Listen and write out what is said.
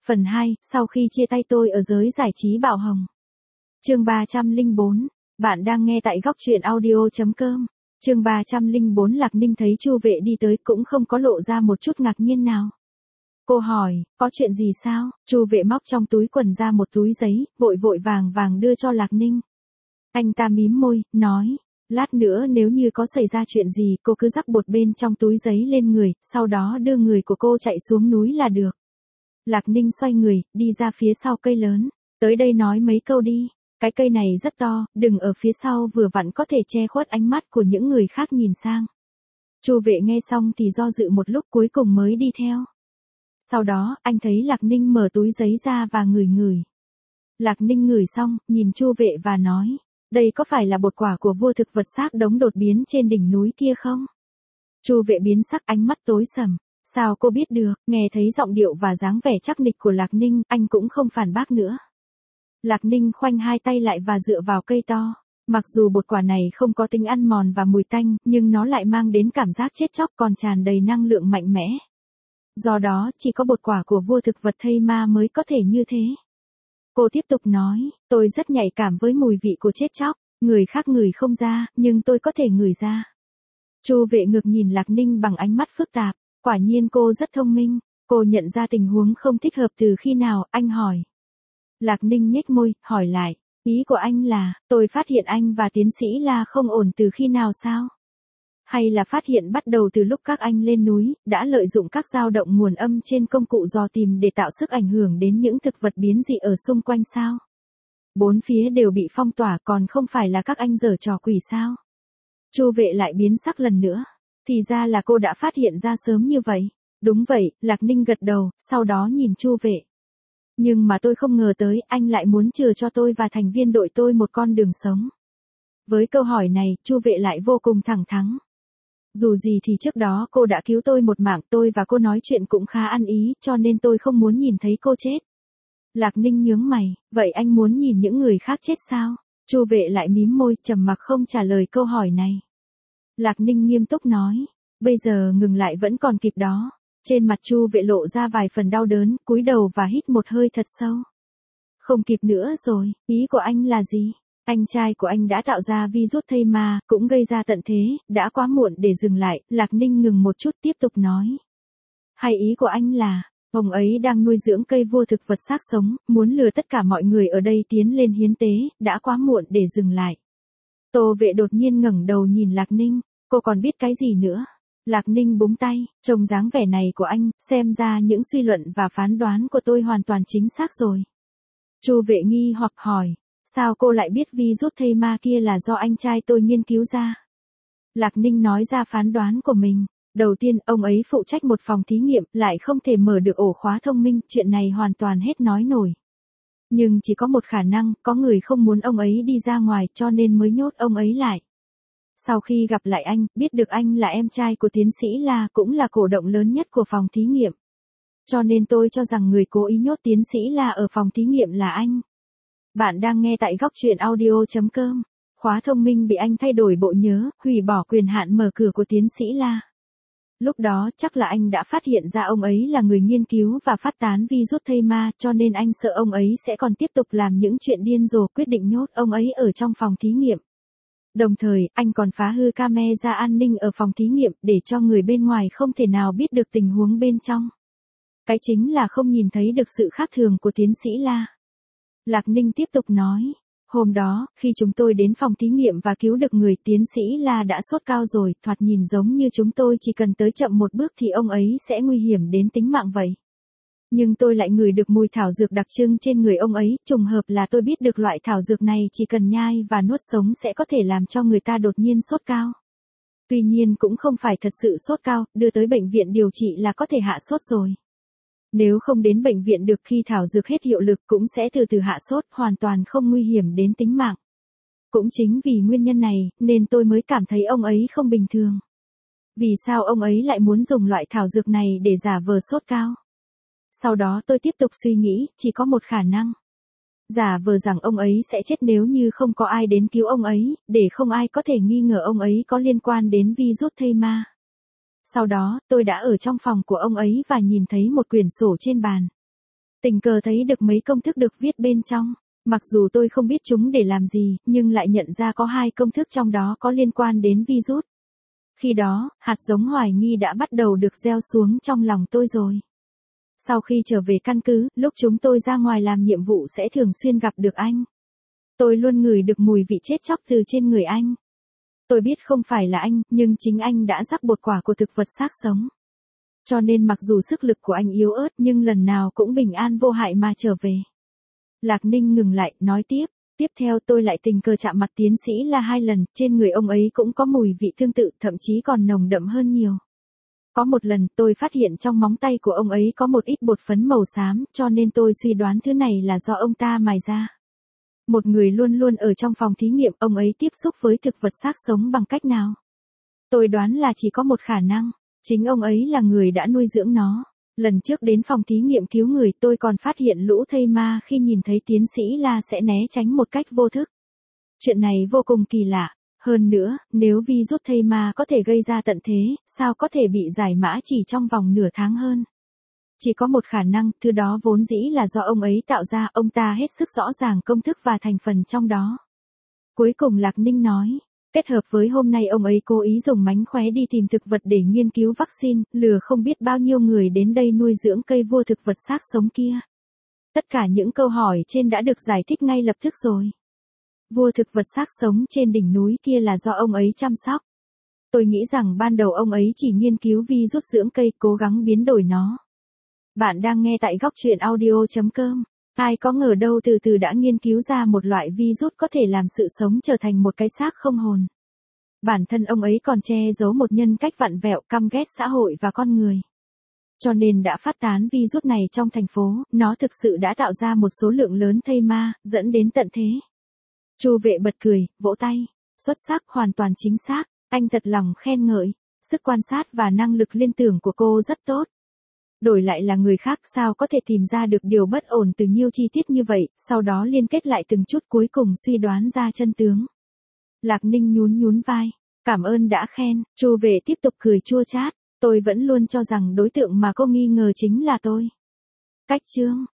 Phần 2, sau khi chia tay tôi ở giới giải trí Bảo Hồng. Chương 304, bạn đang nghe tại góc truyện audio.com. Chương 304 Lạc Ninh thấy Chu Vệ đi tới cũng không có lộ ra một chút ngạc nhiên nào. Cô hỏi, có chuyện gì sao? Chu Vệ móc trong túi quần ra một túi giấy, vội vội vàng vàng đưa cho Lạc Ninh. Anh ta mím môi, nói, lát nữa nếu như có xảy ra chuyện gì cô cứ rắc bột bên trong túi giấy lên người, sau đó đưa người của cô chạy xuống núi là được. Lạc Ninh xoay người, đi ra phía sau cây lớn. Tới đây nói mấy câu đi. Cái cây này rất to, đừng ở phía sau vừa vặn có thể che khuất ánh mắt của những người khác nhìn sang. Chu Vệ nghe xong thì do dự một lúc cuối cùng mới đi theo. Sau đó, anh thấy Lạc Ninh mở túi giấy ra và ngửi ngửi. Lạc Ninh ngửi xong, nhìn Chu Vệ và nói, đây có phải là bột quả của vua thực vật xác đống đột biến trên đỉnh núi kia không? Chu Vệ biến sắc, ánh mắt tối sầm. Sao cô biết được? Nghe thấy giọng điệu và dáng vẻ chắc nịch của Lạc Ninh, anh cũng không phản bác nữa. Lạc Ninh khoanh hai tay lại và dựa vào cây to. Mặc dù bột quả này không có tính ăn mòn và mùi tanh, nhưng nó lại mang đến cảm giác chết chóc còn tràn đầy năng lượng mạnh mẽ. Do đó, chỉ có bột quả của vua thực vật thây ma mới có thể như thế. Cô tiếp tục nói, tôi rất nhạy cảm với mùi vị của chết chóc, người khác ngửi không ra, nhưng tôi có thể ngửi ra. Chu Vệ ngược nhìn Lạc Ninh bằng ánh mắt phức tạp. Quả nhiên cô rất thông minh, cô nhận ra tình huống không thích hợp từ khi nào, anh hỏi. Lạc Ninh nhếch môi, hỏi lại, ý của anh là, tôi phát hiện anh và tiến sĩ La không ổn từ khi nào sao? Hay là phát hiện bắt đầu từ lúc các anh lên núi, đã lợi dụng các dao động nguồn âm trên công cụ dò tìm để tạo sức ảnh hưởng đến những thực vật biến dị ở xung quanh sao? Bốn phía đều bị phong tỏa còn không phải là các anh giở trò quỷ sao? Chu Vệ lại biến sắc lần nữa. Thì ra là cô đã phát hiện ra sớm như vậy. Đúng vậy, Lạc Ninh gật đầu, sau đó nhìn Chu Vệ. Nhưng mà tôi không ngờ tới anh lại muốn chừa cho tôi và thành viên đội tôi một con đường sống. Với câu hỏi này, Chu Vệ lại vô cùng thẳng thắn. Dù gì thì trước đó cô đã cứu tôi một mạng, tôi và cô nói chuyện cũng khá ăn ý, cho nên tôi không muốn nhìn thấy cô chết. Lạc Ninh nhướng mày, vậy anh muốn nhìn những người khác chết sao? Chu Vệ lại mím môi, trầm mặc không trả lời câu hỏi này. Lạc Ninh nghiêm túc nói, bây giờ ngừng lại vẫn còn kịp đó. Trên mặt Chu Vệ lộ ra vài phần đau đớn, cúi đầu và hít một hơi thật sâu. Không kịp nữa rồi, ý của anh là gì? Anh trai của anh đã tạo ra virus thây ma, cũng gây ra tận thế, đã quá muộn để dừng lại. Lạc Ninh ngừng một chút tiếp tục nói. Hay ý của anh là, ông ấy đang nuôi dưỡng cây vua thực vật xác sống, muốn lừa tất cả mọi người ở đây tiến lên hiến tế, đã quá muộn để dừng lại. Tô Vệ đột nhiên ngẩng đầu nhìn Lạc Ninh, cô còn biết cái gì nữa? Lạc Ninh búng tay, trông dáng vẻ này của anh, xem ra những suy luận và phán đoán của tôi hoàn toàn chính xác rồi. Chu Vệ nghi hoặc hỏi, sao cô lại biết virus thây ma kia là do anh trai tôi nghiên cứu ra? Lạc Ninh nói ra phán đoán của mình. Đầu tiên, ông ấy phụ trách một phòng thí nghiệm, lại không thể mở được ổ khóa thông minh, chuyện này hoàn toàn hết nói nổi. Nhưng chỉ có một khả năng, có người không muốn ông ấy đi ra ngoài cho nên mới nhốt ông ấy lại. Sau khi gặp lại anh, biết được anh là em trai của tiến sĩ La, cũng là cổ động lớn nhất của phòng thí nghiệm. Cho nên tôi cho rằng người cố ý nhốt tiến sĩ La ở phòng thí nghiệm là anh. Bạn đang nghe tại góc truyện audio.com. Khóa thông minh bị anh thay đổi bộ nhớ, hủy bỏ quyền hạn mở cửa của tiến sĩ La. Lúc đó chắc là anh đã phát hiện ra ông ấy là người nghiên cứu và phát tán virus thây ma, cho nên anh sợ ông ấy sẽ còn tiếp tục làm những chuyện điên rồ, quyết định nhốt ông ấy ở trong phòng thí nghiệm. Đồng thời, anh còn phá hư camera an ninh ở phòng thí nghiệm để cho người bên ngoài không thể nào biết được tình huống bên trong. Cái chính là không nhìn thấy được sự khác thường của tiến sĩ La. Lạc Ninh tiếp tục nói, hôm đó, khi chúng tôi đến phòng thí nghiệm và cứu được người, tiến sĩ La đã sốt cao rồi, thoạt nhìn giống như chúng tôi chỉ cần tới chậm một bước thì ông ấy sẽ nguy hiểm đến tính mạng vậy. Nhưng tôi lại ngửi được mùi thảo dược đặc trưng trên người ông ấy, trùng hợp là tôi biết được loại thảo dược này chỉ cần nhai và nuốt sống sẽ có thể làm cho người ta đột nhiên sốt cao. Tuy nhiên cũng không phải thật sự sốt cao, đưa tới bệnh viện điều trị là có thể hạ sốt rồi. Nếu không đến bệnh viện được khi thảo dược hết hiệu lực cũng sẽ từ từ hạ sốt, hoàn toàn không nguy hiểm đến tính mạng. Cũng chính vì nguyên nhân này, nên tôi mới cảm thấy ông ấy không bình thường. Vì sao ông ấy lại muốn dùng loại thảo dược này để giả vờ sốt cao? Sau đó tôi tiếp tục suy nghĩ, chỉ có một khả năng. Giả vờ rằng ông ấy sẽ chết nếu như không có ai đến cứu ông ấy, để không ai có thể nghi ngờ ông ấy có liên quan đến virus thây ma. Sau đó, tôi đã ở trong phòng của ông ấy và nhìn thấy một quyển sổ trên bàn. Tình cờ thấy được mấy công thức được viết bên trong. Mặc dù tôi không biết chúng để làm gì, nhưng lại nhận ra có 2 công thức trong đó có liên quan đến virus. Khi đó, hạt giống hoài nghi đã bắt đầu được gieo xuống trong lòng tôi rồi. Sau khi trở về căn cứ, lúc chúng tôi ra ngoài làm nhiệm vụ sẽ thường xuyên gặp được anh. Tôi luôn ngửi được mùi vị chết chóc từ trên người anh. Tôi biết không phải là anh, nhưng chính anh đã rắc bột quả của thực vật xác sống. Cho nên mặc dù sức lực của anh yếu ớt nhưng lần nào cũng bình an vô hại mà trở về. Lạc Ninh ngừng lại, nói tiếp. Tiếp theo tôi lại tình cờ chạm mặt tiến sĩ La 2 lần, trên người ông ấy cũng có mùi vị tương tự, thậm chí còn nồng đậm hơn nhiều. Có một lần tôi phát hiện trong móng tay của ông ấy có một ít bột phấn màu xám, cho nên tôi suy đoán thứ này là do ông ta mài ra. Một người luôn luôn ở trong phòng thí nghiệm, ông ấy tiếp xúc với thực vật xác sống bằng cách nào? Tôi đoán là chỉ có một khả năng, chính ông ấy là người đã nuôi dưỡng nó. Lần trước đến phòng thí nghiệm cứu người tôi còn phát hiện lũ thây ma khi nhìn thấy tiến sĩ La sẽ né tránh một cách vô thức. Chuyện này vô cùng kỳ lạ. Hơn nữa, nếu virus thây ma có thể gây ra tận thế, sao có thể bị giải mã chỉ trong vòng nửa tháng hơn? Chỉ có một khả năng, thứ đó vốn dĩ là do ông ấy tạo ra, ông ta hết sức rõ ràng công thức và thành phần trong đó. Cuối cùng Lạc Ninh nói, kết hợp với hôm nay ông ấy cố ý dùng mánh khóe đi tìm thực vật để nghiên cứu vaccine, lừa không biết bao nhiêu người đến đây nuôi dưỡng cây vua thực vật xác sống kia. Tất cả những câu hỏi trên đã được giải thích ngay lập tức rồi. Vua thực vật xác sống trên đỉnh núi kia là do ông ấy chăm sóc. Tôi nghĩ rằng ban đầu ông ấy chỉ nghiên cứu virus dưỡng cây, cố gắng biến đổi nó. Bạn đang nghe tại góc truyện audio.com. Ai có ngờ đâu từ từ đã nghiên cứu ra một loại virus có thể làm sự sống trở thành một cái xác không hồn. Bản thân ông ấy còn che giấu một nhân cách vặn vẹo, căm ghét xã hội và con người. Cho nên đã phát tán virus này trong thành phố, nó thực sự đã tạo ra một số lượng lớn thây ma, dẫn đến tận thế. Chu Vệ bật cười, vỗ tay. Xuất sắc, hoàn toàn chính xác, anh thật lòng khen ngợi. Sức quan sát và năng lực liên tưởng của cô rất tốt. Đổi lại là người khác sao có thể tìm ra được điều bất ổn từ nhiều chi tiết như vậy, sau đó liên kết lại từng chút cuối cùng suy đoán ra chân tướng. Lạc Ninh nhún nhún vai. Cảm ơn đã khen. Chu Vệ tiếp tục cười chua chát. Tôi vẫn luôn cho rằng đối tượng mà cô nghi ngờ chính là tôi. Cách chương.